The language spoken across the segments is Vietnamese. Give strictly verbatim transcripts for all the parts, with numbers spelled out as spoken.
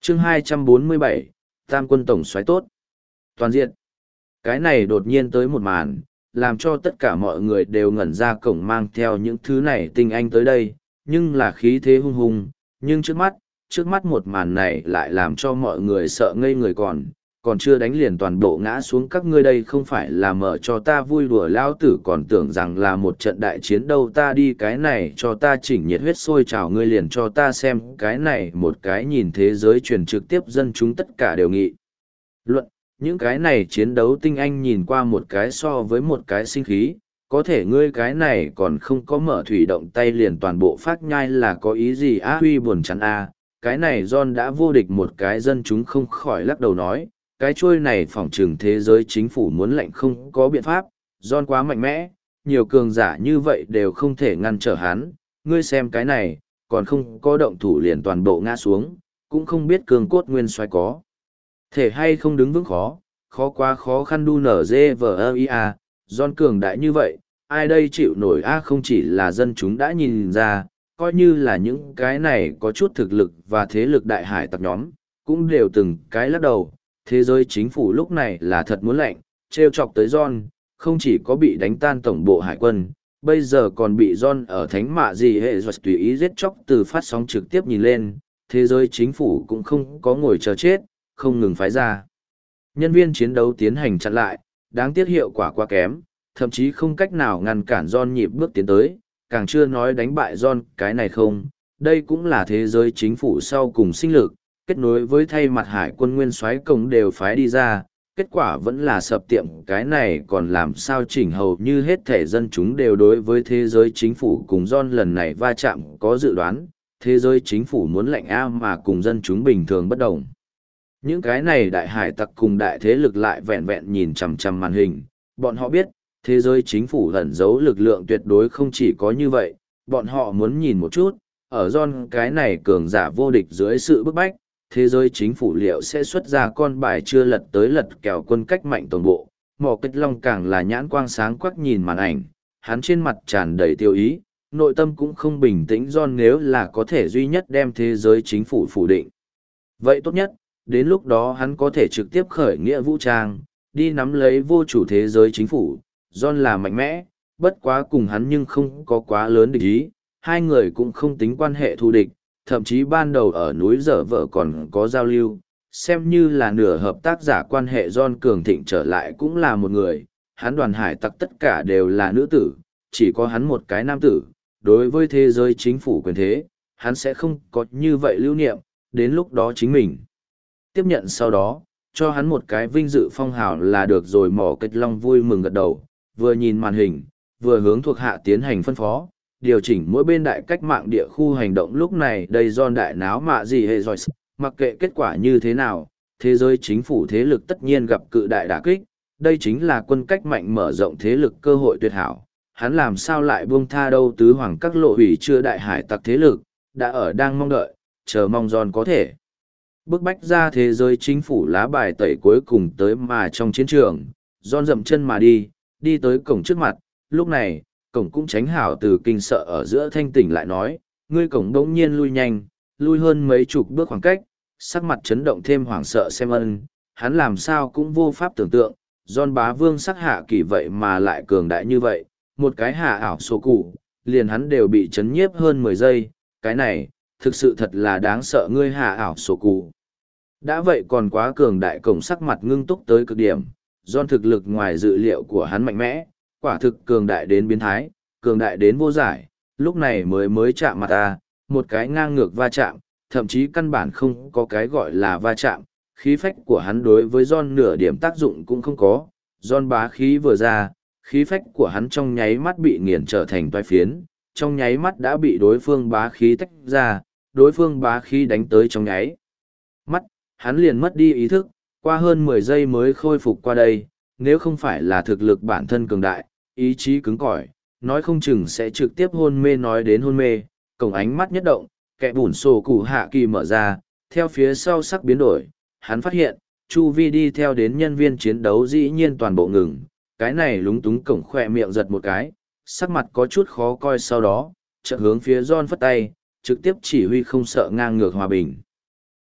chương hai trăm bốn mươi bảy, Tam quân tổng soái tốt. Toàn diện. Cái này đột nhiên tới một màn, làm cho tất cả mọi người đều ngẩn ra cổng mang theo những thứ này tinh anh tới đây, nhưng là khí thế hung hùng, nhưng trước mắt, trước mắt một màn này lại làm cho mọi người sợ ngây người còn, còn chưa đánh liền toàn bộ ngã xuống các ngươi đây không phải là mở cho ta vui đùa lao tử còn tưởng rằng là một trận đại chiến đâu ta đi cái này cho ta chỉnh nhiệt huyết sôi trào ngươi liền cho ta xem cái này một cái nhìn thế giới truyền trực tiếp dân chúng tất cả đều nghị. Luận, những cái này chiến đấu tinh anh nhìn qua một cái so với một cái sinh khí, có thể ngươi cái này còn không có mở thủy động tay liền toàn bộ phát nhai là có ý gì á huy buồn chắn a cái này John đã vô địch một cái dân chúng không khỏi lắc đầu nói, cái trôi này phỏng trừng thế giới chính phủ muốn lệnh không có biện pháp, John quá mạnh mẽ, nhiều cường giả như vậy đều không thể ngăn trở hắn, ngươi xem cái này, còn không có động thủ liền toàn bộ ngã xuống, cũng không biết cường cốt nguyên xoay có. Thể hay không đứng vững khó, khó quá khó khăn đu nở dê vờ ơ i a, John cường đại như vậy, ai đây chịu nổi a không chỉ là dân chúng đã nhìn ra, coi như là những cái này có chút thực lực và thế lực đại hải tặc nhóm, cũng đều từng cái lắc đầu, thế giới chính phủ lúc này là thật muốn lạnh, trêu chọc tới John, không chỉ có bị đánh tan tổng bộ hải quân, bây giờ còn bị John ở thánh mạ gì hệ rồi tùy ý giết chóc từ phát sóng trực tiếp nhìn lên, thế giới chính phủ cũng không có ngồi chờ chết, không ngừng phái ra. Nhân viên chiến đấu tiến hành chặn lại, đáng tiếc hiệu quả quá kém, thậm chí không cách nào ngăn cản John nhịp bước tiến tới, càng chưa nói đánh bại John cái này không, đây cũng là thế giới chính phủ sau cùng sinh lực, kết nối với thay mặt hải quân nguyên soái công đều phái đi ra, kết quả vẫn là sập tiệm cái này còn làm sao chỉnh hầu như hết thể dân chúng đều đối với thế giới chính phủ cùng John lần này va chạm có dự đoán, thế giới chính phủ muốn lệnh A mà cùng dân chúng bình thường bất đồng. Những cái này đại hải tặc cùng đại thế lực lại vẹn vẹn nhìn chằm chằm màn hình, bọn họ biết, thế giới chính phủ ẩn giấu lực lượng tuyệt đối không chỉ có như vậy, bọn họ muốn nhìn một chút, ở John cái này cường giả vô địch dưới sự bức bách, thế giới chính phủ liệu sẽ xuất ra con bài chưa lật tới lật kèo quân cách mạnh tổng bộ. Mỏ Kích Long càng là nhãn quang sáng quắc nhìn màn ảnh, hắn trên mặt tràn đầy tiêu ý, nội tâm cũng không bình tĩnh John nếu là có thể duy nhất đem thế giới chính phủ phủ định. Vậy tốt nhất, đến lúc đó hắn có thể trực tiếp khởi nghĩa vũ trang, đi nắm lấy vô chủ thế giới chính phủ. John là mạnh mẽ, bất quá cùng hắn nhưng không có quá lớn địch ý, hai người cũng không tính quan hệ thù địch, thậm chí ban đầu ở núi Dở Vợ còn có giao lưu, xem như là nửa hợp tác giả quan hệ John cường thịnh trở lại cũng là một người, hắn đoàn hải tặc tất cả đều là nữ tử, chỉ có hắn một cái nam tử, đối với thế giới chính phủ quyền thế, hắn sẽ không có như vậy lưu niệm, đến lúc đó chính mình tiếp nhận sau đó, cho hắn một cái vinh dự phong hào là được rồi. Mỏ Kích Long vui mừng gật đầu, vừa nhìn màn hình, vừa hướng thuộc hạ tiến hành phân phó, điều chỉnh mỗi bên đại cách mạng địa khu hành động lúc này đây John đại náo mạ gì hệ rồi, mặc kệ kết quả như thế nào, thế giới chính phủ thế lực tất nhiên gặp cự đại đả kích, đây chính là quân cách mạnh mở rộng thế lực cơ hội tuyệt hảo, hắn làm sao lại buông tha đâu tứ hoàng các lộ hủy chưa đại hải tặc thế lực, đã ở đang mong đợi, chờ mong John có thể bức bách ra thế giới chính phủ lá bài tẩy cuối cùng tới mà trong chiến trường, John dậm chân mà đi, đi tới cổng trước mặt, lúc này, cổng cũng tránh hảo từ kinh sợ ở giữa thanh tỉnh lại nói, ngươi cổng đống nhiên lui nhanh, lui hơn mấy chục bước khoảng cách, sắc mặt chấn động thêm hoảng sợ xem ân, hắn làm sao cũng vô pháp tưởng tượng, John bá vương sắc hạ kỳ vậy mà lại cường đại như vậy, một cái hạ ảo số cụ, liền hắn đều bị chấn nhiếp hơn mười giây, cái này, thực sự thật là đáng sợ ngươi hạ ảo số cụ. Đã vậy còn quá cường đại cổng sắc mặt ngưng túc tới cực điểm, John thực lực ngoài dự liệu của hắn mạnh mẽ, quả thực cường đại đến biến thái, cường đại đến vô giải, lúc này mới mới chạm mặt ta, một cái ngang ngược va chạm, thậm chí căn bản không có cái gọi là va chạm, khí phách của hắn đối với John nửa điểm tác dụng cũng không có, John bá khí vừa ra, khí phách của hắn trong nháy mắt bị nghiền trở thành toái phiến, trong nháy mắt đã bị đối phương bá khí tách ra, đối phương bá khí đánh tới trong nháy mắt, hắn liền mất đi ý thức, qua hơn mười giây mới khôi phục qua đây, nếu không phải là thực lực bản thân cường đại, ý chí cứng cỏi, nói không chừng sẽ trực tiếp hôn mê nói đến hôn mê, cổng ánh mắt nhất động, kẻ bùn sổ cụ hạ kỳ mở ra, theo phía sau sắc biến đổi, hắn phát hiện, chu vi đi theo đến nhân viên chiến đấu dĩ nhiên toàn bộ ngừng, cái này lúng túng cổng khỏe miệng giật một cái, sắc mặt có chút khó coi sau đó, chợt hướng phía John phất tay, trực tiếp chỉ huy không sợ ngang ngược hòa bình.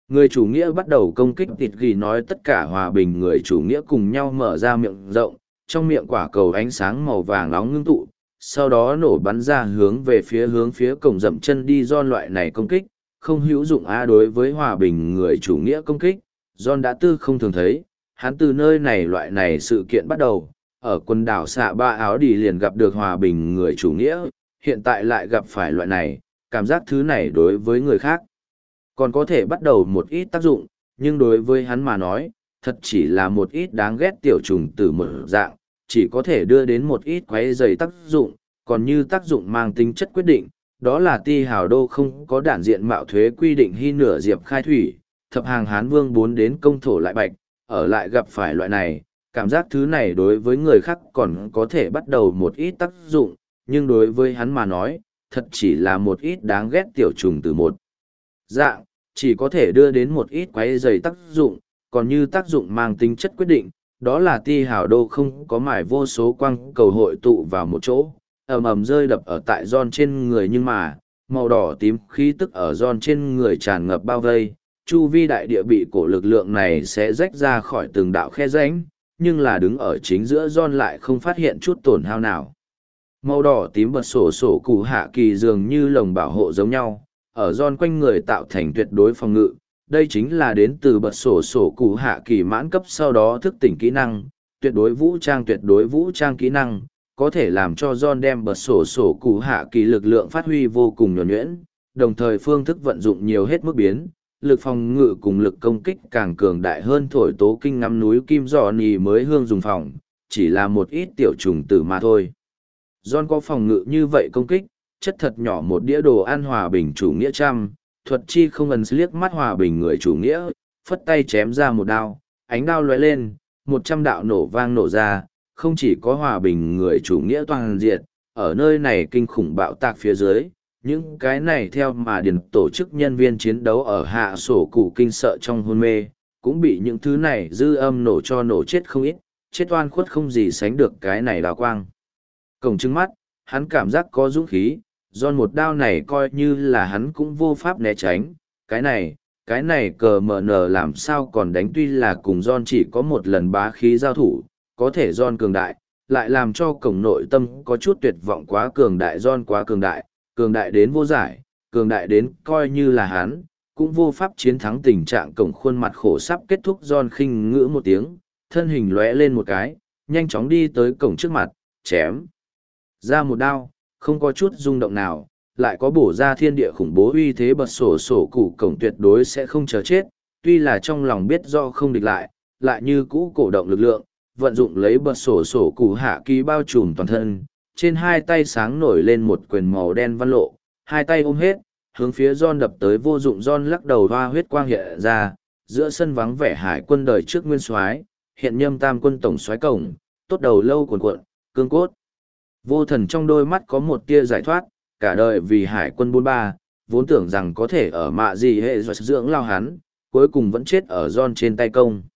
Người chủ nghĩa bắt đầu công kích tịt ghi nói tất cả hòa bình người chủ nghĩa cùng nhau mở ra miệng rộng, trong miệng quả cầu ánh sáng màu vàng nóng ngưng tụ, sau đó nổ bắn ra hướng về phía hướng phía cổng dậm chân đi John loại này công kích, không hữu dụng a đối với hòa bình người chủ nghĩa công kích, John đã tư không thường thấy, hắn từ nơi này loại này sự kiện bắt đầu, ở quần đảo xạ ba áo đi liền gặp được hòa bình người chủ nghĩa, hiện tại lại gặp phải loại này, cảm giác thứ này đối với người khác còn có thể bắt đầu một ít tác dụng, nhưng đối với hắn mà nói, thật chỉ là một ít đáng ghét tiểu trùng từ một dạng, chỉ có thể đưa đến một ít quấy rầy tác dụng, còn như tác dụng mang tính chất quyết định, đó là ti hào đô không có đản diện mạo thuế quy định hy nửa diệp khai thủy, thập hàng hán vương bốn đến công thổ lại bạch, ở lại gặp phải loại này, cảm giác thứ này đối với người khác còn có thể bắt đầu một ít tác dụng, nhưng đối với hắn mà nói, thật chỉ là một ít đáng ghét tiểu trùng từ một dạng, chỉ có thể đưa đến một ít quấy rầy tác dụng, còn như tác dụng mang tính chất quyết định, đó là ti hào đô không có mải vô số quang cầu hội tụ vào một chỗ, ầm ầm rơi đập ở tại John trên người nhưng mà, màu đỏ tím khí tức ở John trên người tràn ngập bao vây, chu vi đại địa bị cổ lực lượng này sẽ rách ra khỏi từng đạo khe rãnh, nhưng là đứng ở chính giữa John lại không phát hiện chút tổn hao nào. Màu đỏ tím bật sổ sổ cụ hạ kỳ dường như lồng bảo hộ giống nhau, ở John quanh người tạo thành tuyệt đối phòng ngự, đây chính là đến từ bật sổ sổ cụ hạ kỳ mãn cấp sau đó thức tỉnh kỹ năng, tuyệt đối vũ trang tuyệt đối vũ trang kỹ năng, có thể làm cho John đem bật sổ sổ cụ hạ kỳ lực lượng phát huy vô cùng nhuần nhuyễn, đồng thời phương thức vận dụng nhiều hết mức biến, lực phòng ngự cùng lực công kích càng cường đại hơn thổi tố kinh ngắm núi kim giò nì mới hương dùng phòng, chỉ là một ít tiểu trùng tử mà thôi. John có phòng ngự như vậy công kích, chất thật nhỏ một đĩa đồ ăn hòa bình chủ nghĩa trăm, thuật chi không ấn liếc mắt hòa bình người chủ nghĩa, phất tay chém ra một đao, ánh đao lóe lên, một trăm đạo nổ vang nổ ra, không chỉ có hòa bình người chủ nghĩa toàn diện, ở nơi này kinh khủng bạo tạc phía dưới, những cái này theo mà điền tổ chức nhân viên chiến đấu ở hạ sổ cụ kinh sợ trong hôn mê, cũng bị những thứ này dư âm nổ cho nổ chết không ít, chết oan khuất không gì sánh được cái này đào quang. Cổng trứng mắt, hắn cảm giác có dũng khí, do một đao này coi như là hắn cũng vô pháp né tránh, cái này, cái này cờ mờ nờ làm sao còn đánh tuy là cùng John chỉ có một lần bá khí giao thủ, có thể John cường đại, lại làm cho cổng nội tâm có chút tuyệt vọng quá cường đại John quá cường đại, cường đại đến vô giải, cường đại đến coi như là hắn, cũng vô pháp chiến thắng tình trạng cổng khuôn mặt khổ sắp kết thúc John khinh ngữ một tiếng, thân hình lóe lên một cái, nhanh chóng đi tới cổng trước mặt, chém ra một đao, không có chút rung động nào, lại có bổ ra thiên địa khủng bố uy thế bật sổ sổ cụ cổng tuyệt đối sẽ không chờ chết, tuy là trong lòng biết do không địch lại, lại như cũ cổ động lực lượng, vận dụng lấy bật sổ sổ cụ hạ kỳ bao trùm toàn thân, trên hai tay sáng nổi lên một quyền màu đen văn lộ, hai tay ôm hết, hướng phía John đập tới vô dụng John lắc đầu hoa huyết quang hiện ra, giữa sân vắng vẻ hải quân đời trước nguyên soái, hiện nhâm tam quân tổng soái cổng, tốt đầu lâu cuồn cuộn, cương cốt. Vô thần trong đôi mắt có một tia giải thoát, cả đời vì hải quân bốn ba, vốn tưởng rằng có thể ở mạ gì hệ dưỡng lao hắn, cuối cùng vẫn chết ở John trên tay công.